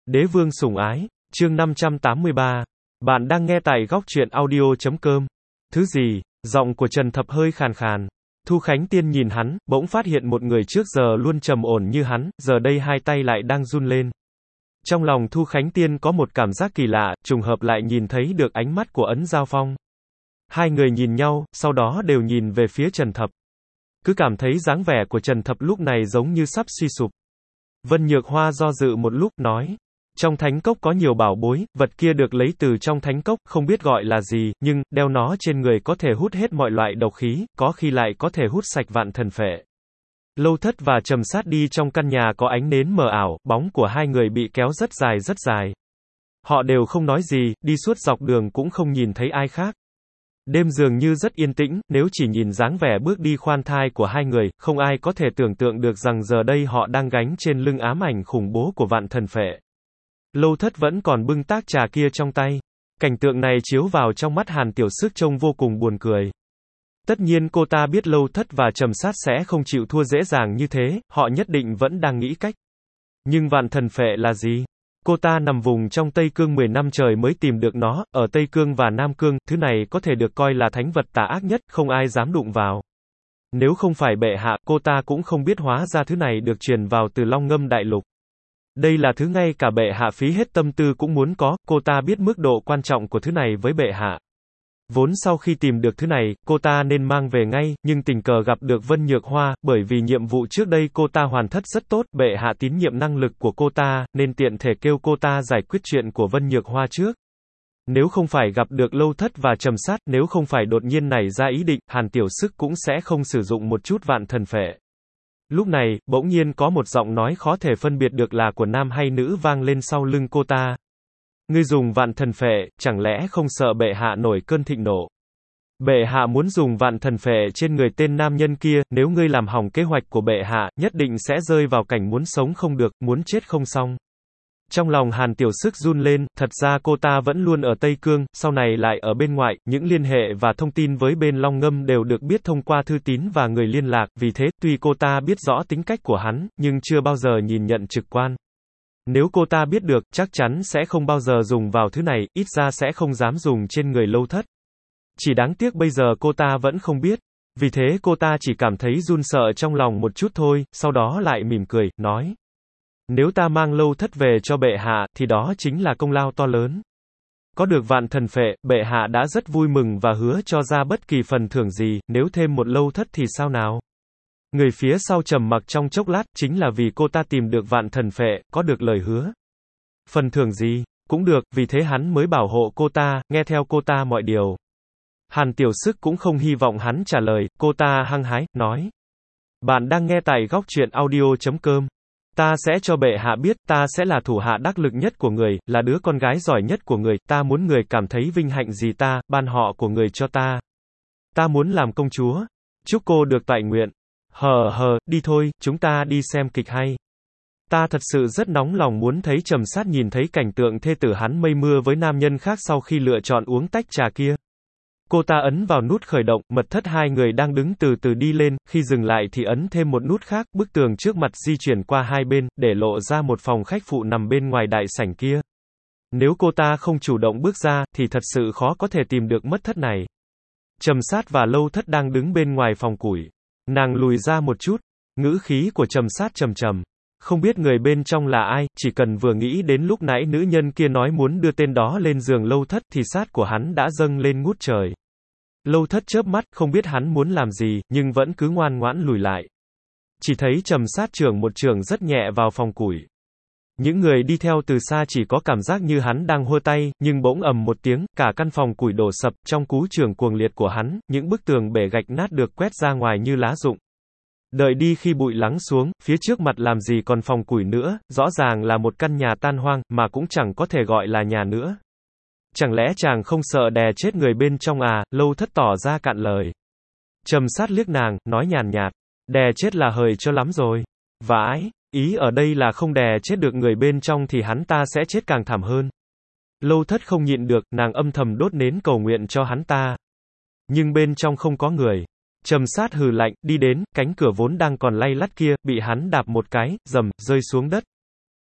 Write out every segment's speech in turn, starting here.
Đế vương sủng ái, chương 583. Bạn đang nghe tại góc truyện audio.com. Thứ gì? Giọng của Trần Thập hơi khàn khàn. Thu Khánh Tiên nhìn hắn, bỗng phát hiện một người trước giờ luôn trầm ổn như hắn, giờ đây hai tay lại đang run lên. Trong lòng Thu Khánh Tiên có một cảm giác kỳ lạ, trùng hợp lại nhìn thấy được ánh mắt của Ấn Giao Phong. Hai người nhìn nhau, sau đó đều nhìn về phía Trần Thập. Cứ cảm thấy dáng vẻ của Trần Thập lúc này giống như sắp suy sụp. Vân Nhược Hoa do dự một lúc, nói. Trong thánh cốc có nhiều bảo bối, vật kia được lấy từ trong thánh cốc, không biết gọi là gì, nhưng, đeo nó trên người có thể hút hết mọi loại độc khí, có khi lại có thể hút sạch vạn thần phệ. Lâu Thất và Trầm Sát đi trong căn nhà có ánh nến mờ ảo, bóng của hai người bị kéo rất dài rất dài. Họ đều không nói gì, đi suốt dọc đường cũng không nhìn thấy ai khác. Đêm dường như rất yên tĩnh, nếu chỉ nhìn dáng vẻ bước đi khoan thai của hai người, không ai có thể tưởng tượng được rằng giờ đây họ đang gánh trên lưng ám ảnh khủng bố của vạn thần phệ. Lâu Thất vẫn còn bưng tách trà kia trong tay. Cảnh tượng này chiếu vào trong mắt Hàn Tiểu Sức trông vô cùng buồn cười. Tất nhiên cô ta biết Lâu Thất và Trầm Sát sẽ không chịu thua dễ dàng như thế, họ nhất định vẫn đang nghĩ cách. Nhưng vạn thần phệ là gì? Cô ta nằm vùng trong Tây Cương 10 năm trời mới tìm được nó, ở Tây Cương và Nam Cương, thứ này có thể được coi là thánh vật tà ác nhất, không ai dám đụng vào. Nếu không phải bệ hạ, cô ta cũng không biết hóa ra thứ này được truyền vào từ Long Ngâm Đại Lục. Đây là thứ ngay cả bệ hạ phí hết tâm tư cũng muốn có, cô ta biết mức độ quan trọng của thứ này với bệ hạ. Vốn sau khi tìm được thứ này, cô ta nên mang về ngay, nhưng tình cờ gặp được Vân Nhược Hoa, bởi vì nhiệm vụ trước đây cô ta hoàn thất rất tốt, bệ hạ tín nhiệm năng lực của cô ta, nên tiện thể kêu cô ta giải quyết chuyện của Vân Nhược Hoa trước. Nếu không phải gặp được Lâu Thất và Trầm Sát, nếu không phải đột nhiên nảy ra ý định, Hàn Tiểu Sức cũng sẽ không sử dụng một chút vạn thần phệ. Lúc này, bỗng nhiên có một giọng nói khó thể phân biệt được là của nam hay nữ vang lên sau lưng cô ta. Ngươi dùng vạn thần phệ, chẳng lẽ không sợ bệ hạ nổi cơn thịnh nộ? Bệ hạ muốn dùng vạn thần phệ trên người tên nam nhân kia, nếu ngươi làm hỏng kế hoạch của bệ hạ, nhất định sẽ rơi vào cảnh muốn sống không được, muốn chết không xong. Trong lòng Hàn Tiểu Sức run lên, thật ra cô ta vẫn luôn ở Tây Cương, sau này lại ở bên ngoại, những liên hệ và thông tin với bên Long Ngâm đều được biết thông qua thư tín và người liên lạc, vì thế, tuy cô ta biết rõ tính cách của hắn, nhưng chưa bao giờ nhìn nhận trực quan. Nếu cô ta biết được, chắc chắn sẽ không bao giờ dùng vào thứ này, ít ra sẽ không dám dùng trên người Lâu Thất. Chỉ đáng tiếc bây giờ cô ta vẫn không biết. Vì thế cô ta chỉ cảm thấy run sợ trong lòng một chút thôi, sau đó lại mỉm cười, nói. Nếu ta mang Lâu Thất về cho bệ hạ, thì đó chính là công lao to lớn. Có được vạn thần phệ, bệ hạ đã rất vui mừng và hứa cho ra bất kỳ phần thưởng gì, nếu thêm một Lâu Thất thì sao nào? Người phía sau trầm mặc trong chốc lát, chính là vì cô ta tìm được vạn thần phệ, có được lời hứa. Phần thưởng gì? Cũng được, vì thế hắn mới bảo hộ cô ta, nghe theo cô ta mọi điều. Hàn Tiểu Sức cũng không hy vọng hắn trả lời, cô ta hăng hái, nói. Bạn đang nghe tại góc truyện audio.com. Ta sẽ cho bệ hạ biết, ta sẽ là thủ hạ đắc lực nhất của người, là đứa con gái giỏi nhất của người, ta muốn người cảm thấy vinh hạnh gì ta, ban họ của người cho ta. Ta muốn làm công chúa. Chúc cô được toại nguyện. Đi thôi, chúng ta đi xem kịch hay. Ta thật sự rất nóng lòng muốn thấy Trầm Sát nhìn thấy cảnh tượng thê tử hắn mây mưa với nam nhân khác sau khi lựa chọn uống tách trà kia. Cô ta ấn vào nút khởi động, mật thất hai người đang đứng từ từ đi lên, khi dừng lại thì ấn thêm một nút khác, bức tường trước mặt di chuyển qua hai bên, để lộ ra một phòng khách phụ nằm bên ngoài đại sảnh kia. Nếu cô ta không chủ động bước ra, thì thật sự khó có thể tìm được mật thất này. Trầm Sát và Lâu Thất đang đứng bên ngoài phòng củi. Nàng lùi ra một chút, ngữ khí của Trầm Sát trầm trầm. Không biết người bên trong là ai, chỉ cần vừa nghĩ đến lúc nãy nữ nhân kia nói muốn đưa tên đó lên giường Lâu Thất thì sát của hắn đã dâng lên ngút trời. Lâu Thất chớp mắt, không biết hắn muốn làm gì, nhưng vẫn cứ ngoan ngoãn lùi lại. Chỉ thấy Trầm Sát chưởng một chưởng rất nhẹ vào phòng củi. Những người đi theo từ xa chỉ có cảm giác như hắn đang hô tay, nhưng bỗng ầm một tiếng, cả căn phòng củi đổ sập, trong cú chưởng cuồng liệt của hắn, những bức tường bể gạch nát được quét ra ngoài như lá rụng. Đợi đi khi bụi lắng xuống, phía trước mặt làm gì còn phòng củi nữa, rõ ràng là một căn nhà tan hoang, mà cũng chẳng có thể gọi là nhà nữa. Chẳng lẽ chàng không sợ đè chết người bên trong à? Lâu Thất tỏ ra cạn lời. Trầm Sát liếc nàng, nói nhàn nhạt, đè chết là hời cho lắm rồi. Vãi, ý ở đây là không đè chết được người bên trong thì hắn ta sẽ chết càng thảm hơn. Lâu Thất không nhịn được, nàng âm thầm đốt nến cầu nguyện cho hắn ta. Nhưng bên trong không có người. Trầm Sát hừ lạnh, đi đến, cánh cửa vốn đang còn lay lắt kia, bị hắn đạp một cái, rầm, rơi xuống đất.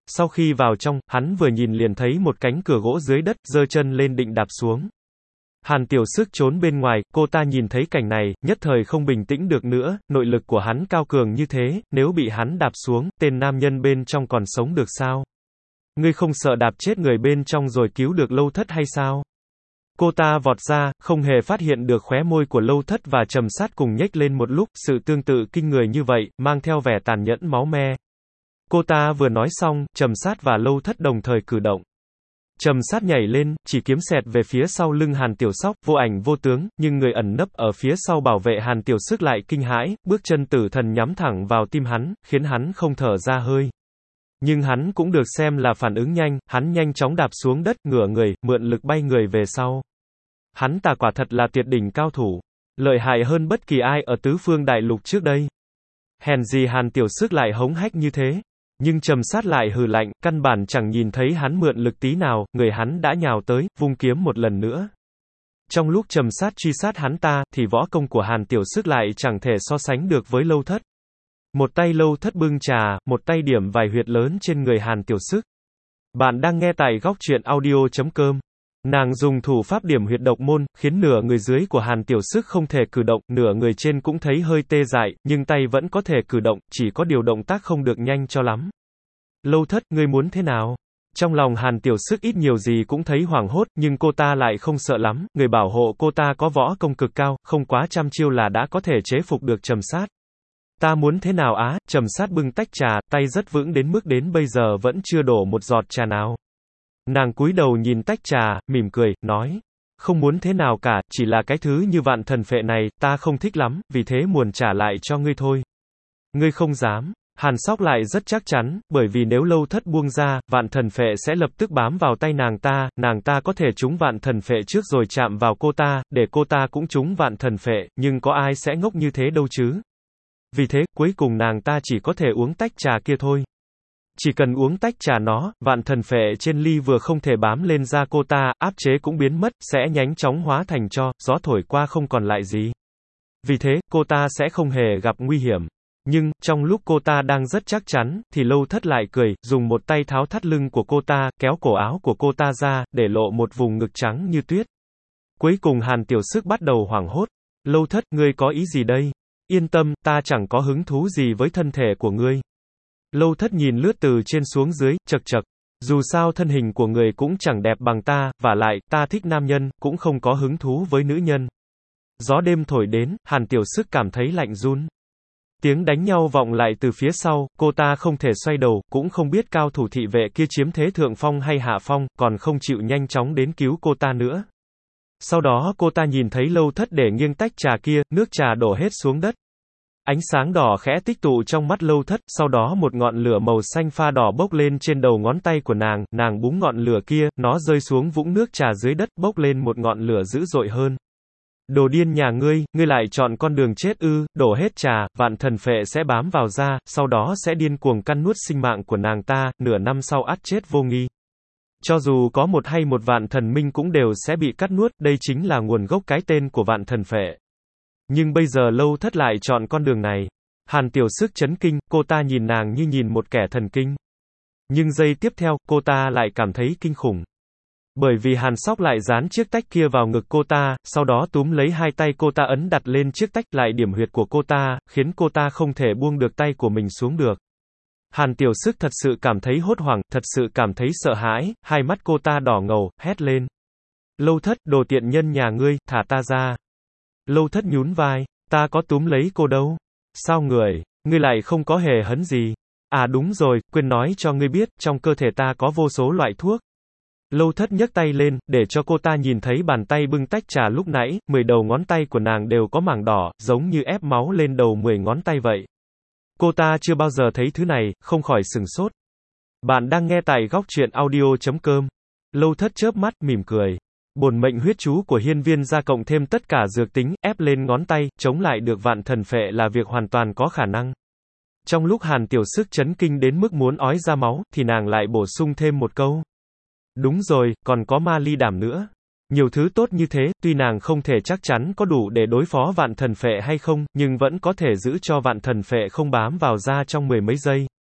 Sau khi vào trong, hắn vừa nhìn liền thấy một cánh cửa gỗ dưới đất, giơ chân lên định đạp xuống. Hàn Tiểu Sức trốn bên ngoài, cô ta nhìn thấy cảnh này, nhất thời không bình tĩnh được nữa, nội lực của hắn cao cường như thế, nếu bị hắn đạp xuống, tên nam nhân bên trong còn sống được sao? Ngươi không sợ đạp chết người bên trong rồi cứu được Lâu Thất hay sao? Cô ta vọt ra, không hề phát hiện được khóe môi của Lâu Thất và Trầm Sát cùng nhếch lên một lúc, sự tương tự kinh người như vậy, mang theo vẻ tàn nhẫn máu me. Cô ta vừa nói xong, Trầm Sát và Lâu Thất đồng thời cử động. Trầm Sát nhảy lên, chỉ kiếm xẹt về phía sau lưng Hàn Tiểu Sóc, vô ảnh vô tướng, nhưng người ẩn nấp ở phía sau bảo vệ Hàn Tiểu Sức lại kinh hãi, bước chân tử thần nhắm thẳng vào tim hắn, khiến hắn không thở ra hơi. Nhưng hắn cũng được xem là phản ứng nhanh, hắn nhanh chóng đạp xuống đất, ngửa người, mượn lực bay người về sau. Hắn ta quả thật là tuyệt đỉnh cao thủ, lợi hại hơn bất kỳ ai ở tứ phương đại lục trước đây. Hèn gì Hàn Tiểu Sức lại hống hách như thế. Nhưng Trầm Sát lại hừ lạnh, căn bản chẳng nhìn thấy hắn mượn lực tí nào, người hắn đã nhào tới, vung kiếm một lần nữa. Trong lúc Trầm Sát truy sát hắn ta, thì võ công của Hàn Tiểu Sức lại chẳng thể so sánh được với Lâu Thất. Một tay Lâu Thất bưng trà, một tay điểm vài huyệt lớn trên người Hàn Tiểu Sức. Bạn đang nghe tại góc truyện audio.com. Nàng dùng thủ pháp điểm huyệt độc môn, khiến nửa người dưới của Hàn Tiểu Sức không thể cử động, nửa người trên cũng thấy hơi tê dại, nhưng tay vẫn có thể cử động, chỉ có điều động tác không được nhanh cho lắm. Lâu Thất, ngươi muốn thế nào? Trong lòng Hàn Tiểu Sức ít nhiều gì cũng thấy hoảng hốt, nhưng cô ta lại không sợ lắm, người bảo hộ cô ta có võ công cực cao, không quá trăm chiêu là đã có thể chế phục được Trầm Sát. Ta muốn thế nào á? Trầm Sát bưng tách trà, tay rất vững đến mức đến bây giờ vẫn chưa đổ một giọt trà nào. Nàng cúi đầu nhìn tách trà, mỉm cười, nói. Không muốn thế nào cả, chỉ là cái thứ như Vạn Thần Phệ này, ta không thích lắm, vì thế muốn trả lại cho ngươi thôi. Ngươi không dám. Hàn Sóc lại rất chắc chắn, bởi vì nếu Lâu Thất buông ra, Vạn Thần Phệ sẽ lập tức bám vào tay nàng ta có thể trúng Vạn Thần Phệ trước rồi chạm vào cô ta, để cô ta cũng trúng Vạn Thần Phệ, nhưng có ai sẽ ngốc như thế đâu chứ. Vì thế, cuối cùng nàng ta chỉ có thể uống tách trà kia thôi. Chỉ cần uống tách trà nó, Vạn Thần Phệ trên ly vừa không thể bám lên da cô ta, áp chế cũng biến mất, sẽ nhanh chóng hóa thành tro, gió thổi qua không còn lại gì. Vì thế, cô ta sẽ không hề gặp nguy hiểm. Nhưng, trong lúc cô ta đang rất chắc chắn, thì Lâu Thất lại cười, dùng một tay tháo thắt lưng của cô ta, kéo cổ áo của cô ta ra, để lộ một vùng ngực trắng như tuyết. Cuối cùng Hàn Tiểu Sức bắt đầu hoảng hốt. Lâu Thất, ngươi có ý gì đây? Yên tâm, ta chẳng có hứng thú gì với thân thể của ngươi. Lâu Thất nhìn lướt từ trên xuống dưới, chậc chậc. Dù sao thân hình của người cũng chẳng đẹp bằng ta, vả lại, ta thích nam nhân, cũng không có hứng thú với nữ nhân. Gió đêm thổi đến, Hàn Tiểu Sức cảm thấy lạnh run. Tiếng đánh nhau vọng lại từ phía sau, cô ta không thể xoay đầu, cũng không biết cao thủ thị vệ kia chiếm thế thượng phong hay hạ phong, còn không chịu nhanh chóng đến cứu cô ta nữa. Sau đó cô ta nhìn thấy Lâu Thất để nghiêng tách trà kia, nước trà đổ hết xuống đất. Ánh sáng đỏ khẽ tích tụ trong mắt Lâu Thất, sau đó một ngọn lửa màu xanh pha đỏ bốc lên trên đầu ngón tay của nàng búng ngọn lửa kia, nó rơi xuống vũng nước trà dưới đất, bốc lên một ngọn lửa dữ dội hơn. Đồ điên nhà ngươi lại chọn con đường chết ư? Đổ hết trà, Vạn Thần Phệ sẽ bám vào da, sau đó sẽ điên cuồng căn nuốt sinh mạng của nàng ta, nửa năm sau ắt chết vô nghi. Cho dù có một hay một vạn thần minh cũng đều sẽ bị cắt nuốt, đây chính là nguồn gốc cái tên của Vạn Thần Phệ. Nhưng bây giờ Lâu Thất lại chọn con đường này. Hàn Tiểu Sức chấn kinh, cô ta nhìn nàng như nhìn một kẻ thần kinh. Nhưng giây tiếp theo, cô ta lại cảm thấy kinh khủng. Bởi vì Hàn Sóc lại dán chiếc tách kia vào ngực cô ta, sau đó túm lấy hai tay cô ta ấn đặt lên chiếc tách lại điểm huyệt của cô ta, khiến cô ta không thể buông được tay của mình xuống được. Hàn Tiểu Sức thật sự cảm thấy hốt hoảng, thật sự cảm thấy sợ hãi, hai mắt cô ta đỏ ngầu, hét lên. Lâu Thất, đồ tiện nhân nhà ngươi, thả ta ra. Lâu Thất nhún vai, ta có túm lấy cô đâu. Sao ngươi lại không có hề hấn gì. À đúng rồi, quên nói cho ngươi biết, trong cơ thể ta có vô số loại thuốc. Lâu Thất nhấc tay lên, để cho cô ta nhìn thấy bàn tay bưng tách trà lúc nãy, 10 đầu ngón tay của nàng đều có mảng đỏ, giống như ép máu lên đầu 10 ngón tay vậy. Cô ta chưa bao giờ thấy thứ này, không khỏi sửng sốt. Bạn đang nghe tại góc truyện audio.com. Lâu Thất chớp mắt, mỉm cười. Bổn mệnh huyết chú của hiên viên gia cộng thêm tất cả dược tính, ép lên ngón tay, chống lại được Vạn Thần Phệ là việc hoàn toàn có khả năng. Trong lúc Hàn Tiểu Sức chấn kinh đến mức muốn ói ra máu, thì nàng lại bổ sung thêm một câu. Đúng rồi, còn có ma ly đảm nữa. Nhiều thứ tốt như thế, tuy nàng không thể chắc chắn có đủ để đối phó Vạn Thần Phệ hay không, nhưng vẫn có thể giữ cho Vạn Thần Phệ không bám vào da trong 10 mấy giây.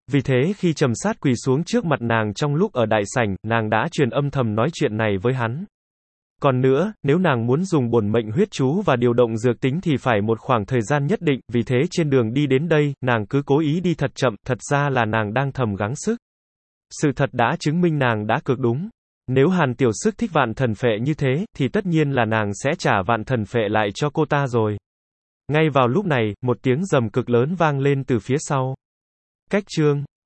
Vì thế khi Trầm Sát quỳ xuống trước mặt nàng trong lúc ở đại sảnh, nàng đã truyền âm thầm nói chuyện này với hắn. Còn nữa, nếu nàng muốn dùng bổn mệnh huyết chú và điều động dược tính thì phải một khoảng thời gian nhất định, vì thế trên đường đi đến đây, nàng cứ cố ý đi thật chậm, thật ra là nàng đang thầm gắng sức. Sự thật đã chứng minh nàng đã cực đúng. Nếu Hàn Tiểu Sức thích Vạn Thần Phệ như thế, thì tất nhiên là nàng sẽ trả Vạn Thần Phệ lại cho cô ta rồi. Ngay vào lúc này, một tiếng rầm cực lớn vang lên từ phía sau. Cách chương